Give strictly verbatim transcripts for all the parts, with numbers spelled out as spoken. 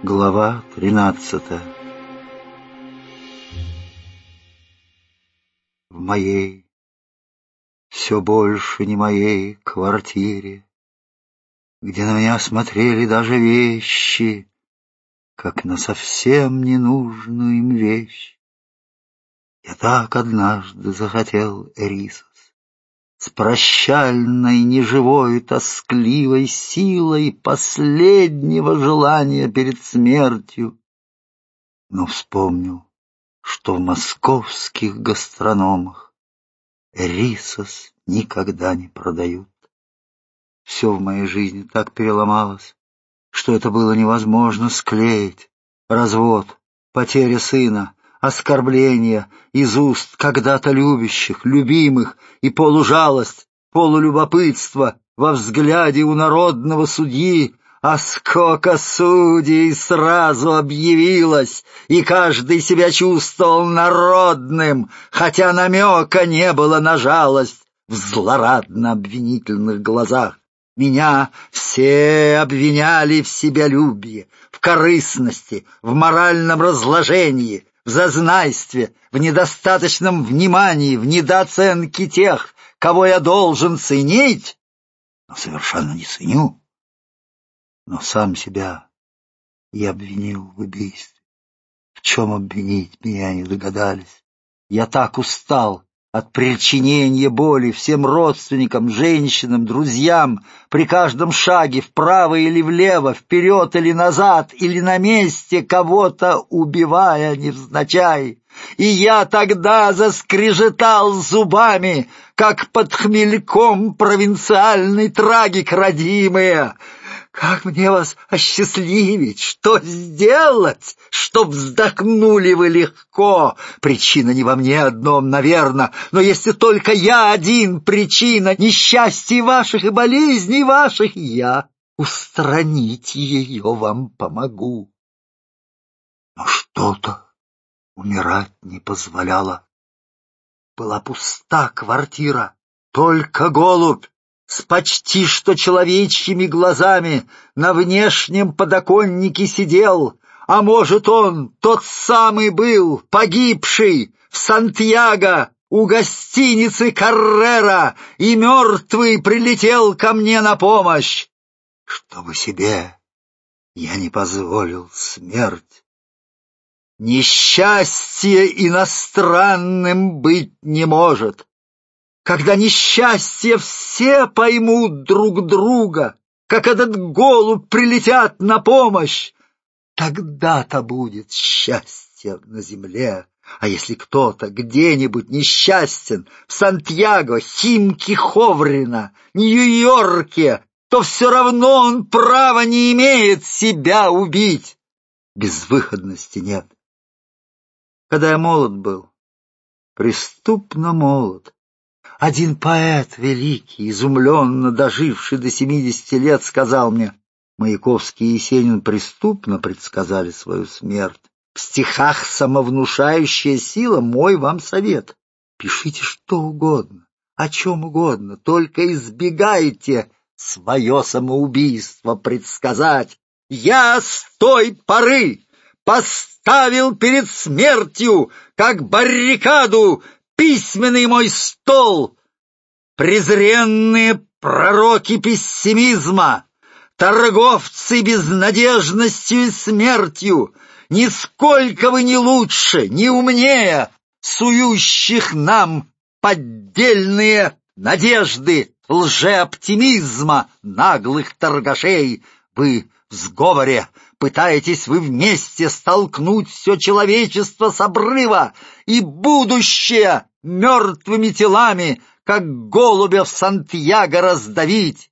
Глава тринадцатая. В моей, все больше не моей квартире, где на меня смотрели даже вещи, как на совсем ненужную им вещь, я так однажды захотел Эрисос с прощальной, неживой, тоскливой силой последнего желания перед смертью, но вспомнил, что в московских гастрономах Эрисос никогда не продают. Все в моей жизни так переломалось, что это было невозможно склеить. Развод, потеря сына, оскорбления из уст когда-то любящих, любимых, и полужалость, полулюбопытство во взгляде у народного судьи, а сколько судей сразу объявилось, и каждый себя чувствовал народным, хотя намека не было на жалость в злорадно-обвинительных глазах. Меня все обвиняли в себялюбии, в корыстности, в моральном разложении, в зазнайстве, в недостаточном внимании, в недооценке тех, кого я должен ценить, но совершенно не ценю. Но сам себя я обвинил в убийстве. В чем обвинить меня не догадались. Я так устал от причинения боли всем родственникам, женщинам, друзьям, при каждом шаге вправо или влево, вперед или назад, или на месте, кого-то убивая невзначай. И я тогда заскрежетал зубами, как под хмельком провинциальный трагик, родимые. Как мне вас осчастливить? Что сделать, чтоб вздохнули вы легко? Причина не во мне одном, наверно, но если только я один причина несчастий ваших и болезней ваших, я устранить ее вам помогу. Но что-то умирать не позволяло. Была пуста квартира, только голубь с почти что человечьими глазами на внешнем подоконнике сидел, а может, он тот самый был, погибший в Сантьяго у гостиницы Каррера, и мертвый прилетел ко мне на помощь, чтобы себе я не позволил смерть. Несчастье иностранным быть не может. Когда несчастье все поймут друг друга, как этот голубь прилетят на помощь, тогда-то будет счастье на земле. А если кто-то где-нибудь несчастен в Сантьяго, Химки, Ховрино, Нью-Йорке, то все равно он права не имеет себя убить. Безвыходности нет. Когда я молод был, преступно молод, один поэт великий, изумленно доживший до семидесяти лет, сказал мне: Маяковский и Есенин преступно предсказали свою смерть. В стихах самовнушающая сила — мой вам совет. Пишите что угодно, о чем угодно, только избегайте свое самоубийство предсказать. Я с той поры поставил перед смертью, как баррикаду, письменный мой стол. Презренные пророки пессимизма, торговцы безнадежностью и смертью, нисколько вы не лучше, не умнее сующих нам поддельные надежды лжеоптимизма наглых торгашей. Вы в сговоре пытаетесь вы вместе столкнуть все человечество с обрыва и будущее мертвыми телами, как голубя в Сантьяго, раздавить.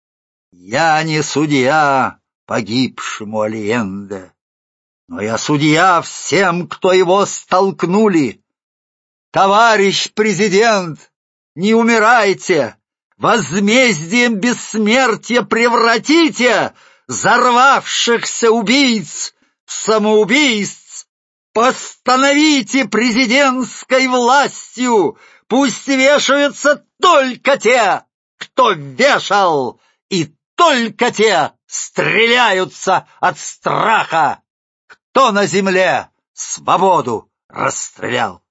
Я не судья погибшему Альенде, но я судья всем, кто его столкнули. Товарищ президент, не умирайте, возмездием бессмертия превратите взорвавшихся убийц в самоубийц. Постановите президентской властью, пусть вешаются только те, кто вешал, и только те стреляются от страха. кто на земле свободу расстрелял.